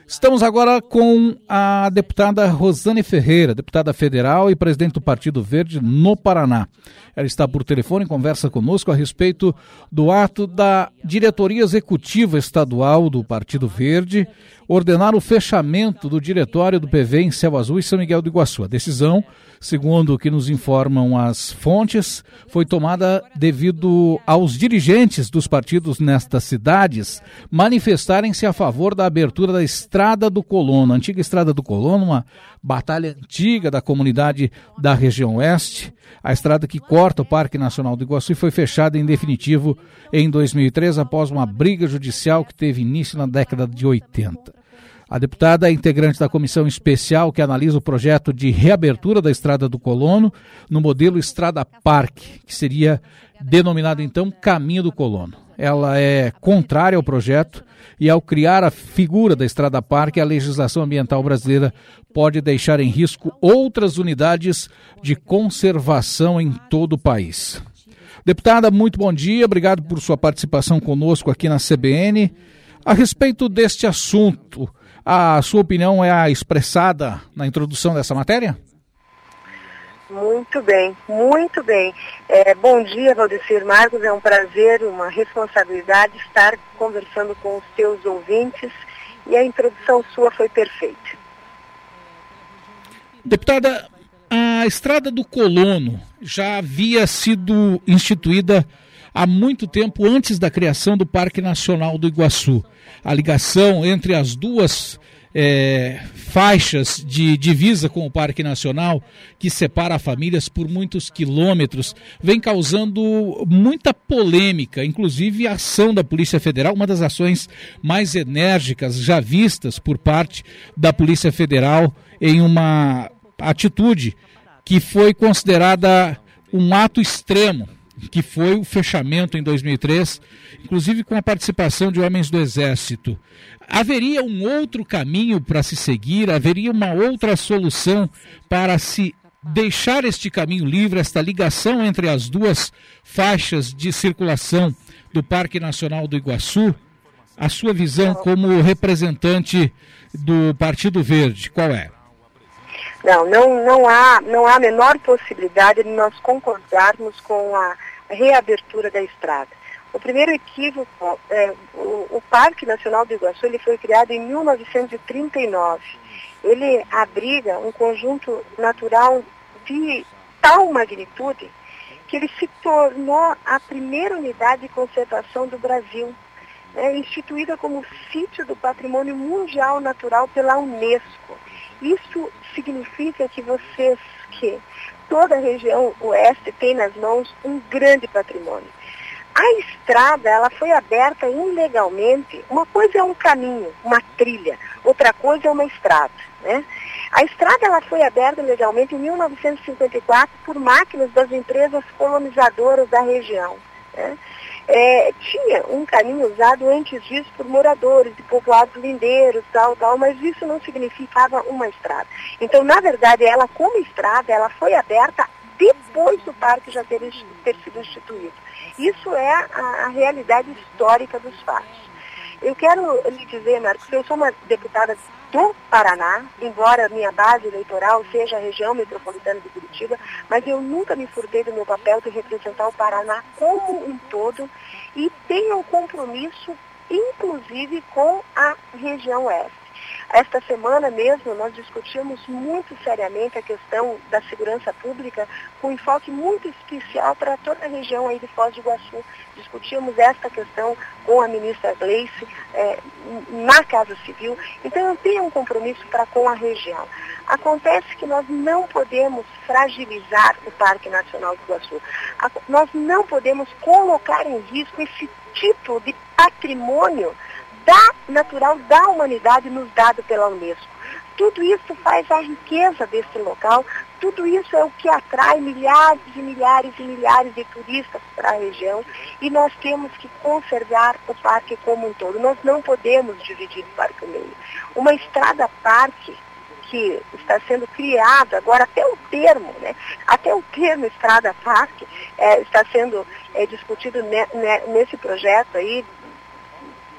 Estamos agora com a deputada Rosane Ferreira, deputada federal e presidente do Partido Verde no Paraná. Ela está por telefone e conversa conosco a respeito do ato da diretoria executiva estadual do Partido Verde ordenar o fechamento do diretório do PV em Céu Azul e São Miguel do Iguaçu. A decisão, segundo o que nos informam as fontes, foi tomada devido aos dirigentes dos partidos nestas cidades manifestarem-se a favor da abertura da Estrada do Colono, a antiga Estrada do Colono, uma batalha antiga da comunidade da região oeste, a estrada que corta o Parque Nacional do Iguaçu e foi fechada em definitivo em 2003 após uma briga judicial que teve início na década de 80. A deputada é integrante da comissão especial que analisa o projeto de reabertura da Estrada do Colono no modelo Estrada Parque, que seria denominado então Caminho do Colono. Ela é contrária ao projeto e, ao criar a figura da Estrada Parque, a legislação ambiental brasileira pode deixar em risco outras unidades de conservação em todo o país. Deputada, muito bom dia, obrigado por sua participação conosco aqui na CBN. A respeito deste assunto, a sua opinião é expressada na introdução dessa matéria? Muito bem, muito bem. Bom dia, Valdecir Marcos, é um prazer, uma responsabilidade estar conversando com os teus ouvintes e a introdução sua foi perfeita. Deputada, a Estrada do Colono já havia sido instituída há muito tempo antes da criação do Parque Nacional do Iguaçu. A ligação entre as duas faixas de divisa com o Parque Nacional, que separa famílias por muitos quilômetros, vem causando muita polêmica, inclusive a ação da Polícia Federal, uma das ações mais enérgicas já vistas por parte da Polícia Federal em uma atitude que foi considerada um ato extremo, que foi o fechamento em 2003, inclusive com a participação de homens do Exército. Haveria um outro caminho para se seguir? Haveria uma outra solução para se deixar este caminho livre, esta ligação entre as duas faixas de circulação do Parque Nacional do Iguaçu? A sua visão como representante do Partido Verde, qual é? Não há a menor possibilidade de nós concordarmos com a reabertura da estrada. O primeiro equívoco, o Parque Nacional do Iguaçu, ele foi criado em 1939. Ele abriga um conjunto natural de tal magnitude que ele se tornou a primeira unidade de conservação do Brasil, instituída como sítio do Patrimônio Mundial Natural pela Unesco. Isso significa que toda a região oeste tem nas mãos um grande patrimônio. A estrada, ela foi aberta ilegalmente. Uma coisa é um caminho, uma trilha, outra coisa é uma estrada, né? A estrada, ela foi aberta legalmente em 1954 por máquinas das empresas colonizadoras da região, né? Tinha um caminho usado antes disso por moradores de povoados lindeiros, tal, mas isso não significava uma estrada. Então, na verdade, ela como estrada, ela foi aberta depois do parque já ter sido instituído. Isso é a realidade histórica dos fatos. Eu quero lhe dizer, Marcos, que eu sou uma deputada do Paraná, embora minha base eleitoral seja a região metropolitana de Curitiba, mas eu nunca me furtei do meu papel de representar o Paraná como um todo e tenho um compromisso, inclusive, com a região oeste. Esta semana mesmo nós discutimos muito seriamente a questão da segurança pública, com enfoque muito especial para toda a região aí de Foz do Iguaçu. Discutimos esta questão com a ministra Gleice na Casa Civil. Então eu tenho um compromisso com a região. Acontece que nós não podemos fragilizar o Parque Nacional do Iguaçu. Nós não podemos colocar em risco esse tipo de patrimônio natural da humanidade nos dado pela Unesco. Tudo isso faz a riqueza desse local, tudo isso é o que atrai milhares e milhares e milhares de turistas para a região e nós temos que conservar o parque como um todo. Nós não podemos dividir o parque no meio. Uma estrada-parque que está sendo criado agora, até o termo estrada-parque está sendo discutido nesse projeto aí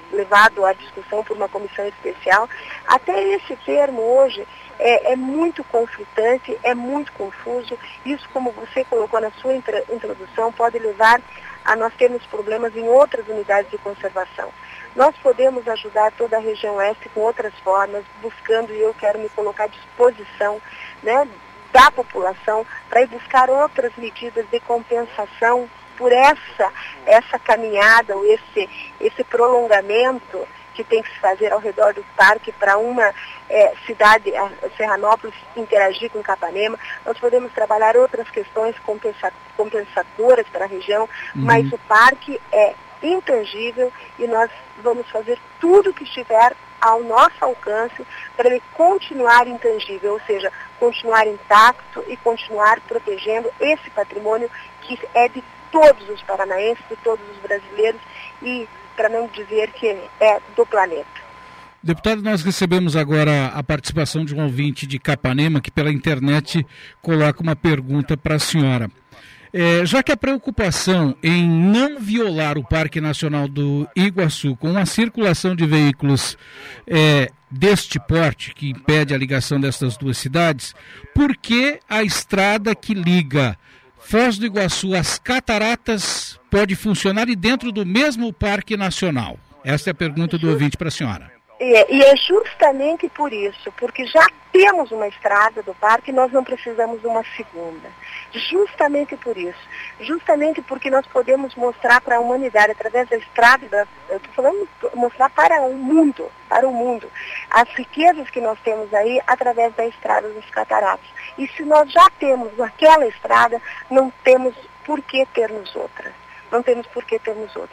levado à discussão por uma comissão especial. Até esse termo hoje é muito conflitante, é muito confuso. Isso, como você colocou na sua introdução, pode levar a nós termos problemas em outras unidades de conservação. Nós podemos ajudar toda a região oeste com outras formas, buscando, e eu quero me colocar à disposição, né, da população para ir buscar outras medidas de compensação por essa caminhada, ou esse prolongamento que tem que se fazer ao redor do parque para uma cidade, a Serranópolis, interagir com Capanema. Nós podemos trabalhar outras questões compensadoras para a região, mas o parque é intangível e nós vamos fazer tudo que estiver ao nosso alcance para ele continuar intangível, ou seja, continuar intacto e continuar protegendo esse patrimônio que é de todos os paranaenses, de todos os brasileiros e, para não dizer que é do planeta. Deputado, nós recebemos agora a participação de um ouvinte de Capanema que pela internet coloca uma pergunta para a senhora. Já que a preocupação em não violar o Parque Nacional do Iguaçu com a circulação de veículos deste porte, que impede a ligação destas duas cidades, por que a estrada que liga Foz do Iguaçu às Cataratas pode funcionar e dentro do mesmo Parque Nacional? Essa é a pergunta do ouvinte para a senhora. E é justamente por isso, porque já temos uma estrada do parque e nós não precisamos de uma segunda. Justamente por isso. Justamente porque nós podemos mostrar para a humanidade, através da estrada, eu estou falando, mostrar para o mundo, as riquezas que nós temos aí através da estrada dos Cataratas. E se nós já temos aquela estrada, não temos por que termos outra. Não temos por que termos outra.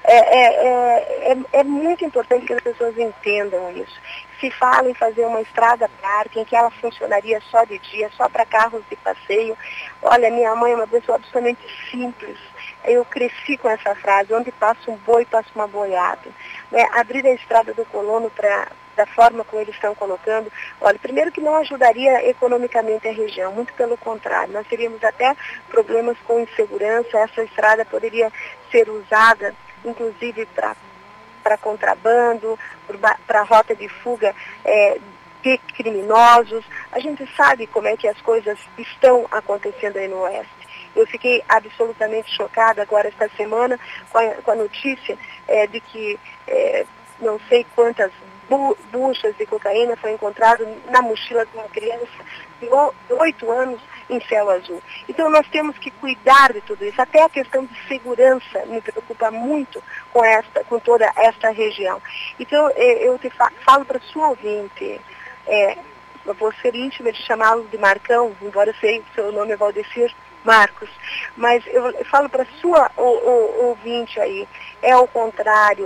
É muito importante que as pessoas entendam isso. Se fala em fazer uma estrada parque, em que ela funcionaria só de dia, só para carros de passeio. Olha, minha mãe é uma pessoa absolutamente simples. Eu cresci com essa frase, onde passa um boi, passa uma boiada. Abrir a estrada do Colono da forma como eles estão colocando, olha, primeiro que não ajudaria economicamente a região, muito pelo contrário, nós teríamos até problemas com insegurança, essa estrada poderia ser usada, inclusive para contrabando, para rota de fuga de criminosos. A gente sabe como é que as coisas estão acontecendo aí no Oeste. Eu fiquei absolutamente chocada agora esta semana com a notícia de que não sei quantas buchas de cocaína foi encontrado na mochila de uma criança de 8 anos em Céu Azul. Então nós temos que cuidar de tudo isso. Até a questão de segurança me preocupa muito com toda esta região. Então eu te falo para a sua ouvinte, eu vou ser íntima de chamá-lo de Marcão, embora eu sei que o seu nome é Valdecir Marcos, mas eu falo para a sua ouvinte aí, é ao contrário,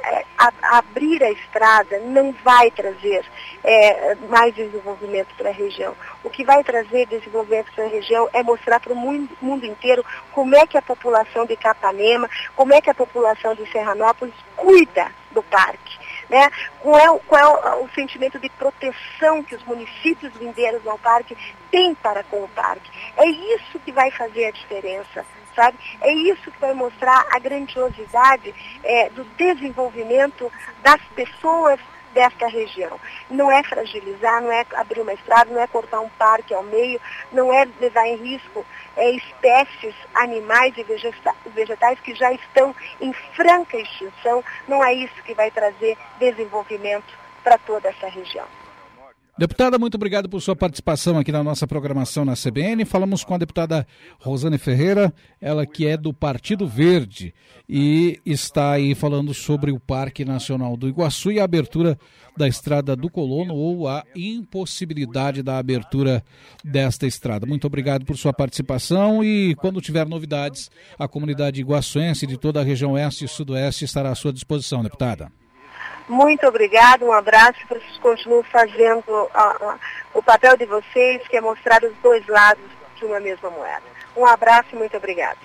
abrir a estrada não vai trazer mais desenvolvimento para a região. O que vai trazer desenvolvimento para a região é mostrar para o mundo inteiro como é que a população de Capanema, como é que a população de Serranópolis cuida do parque. Né? Qual é o sentimento de proteção que os municípios lindeiros ao parque têm para com o parque. É isso que vai fazer a diferença, sabe? É isso que vai mostrar a grandiosidade do desenvolvimento das pessoas desta região. Não é fragilizar, não é abrir uma estrada, não é cortar um parque ao meio, não é levar em risco espécies animais e vegetais que já estão em franca extinção. Não é isso que vai trazer desenvolvimento para toda essa região. Deputada, muito obrigado por sua participação aqui na nossa programação na CBN. Falamos com a deputada Rosane Ferreira, ela que é do Partido Verde e está aí falando sobre o Parque Nacional do Iguaçu e a abertura da Estrada do Colono ou a impossibilidade da abertura desta estrada. Muito obrigado por sua participação e quando tiver novidades, a comunidade iguaçuense de toda a região oeste e sudoeste estará à sua disposição, deputada. Muito obrigada, um abraço, para vocês continuem fazendo o papel de vocês, que é mostrar os dois lados de uma mesma moeda. Um abraço e muito obrigada.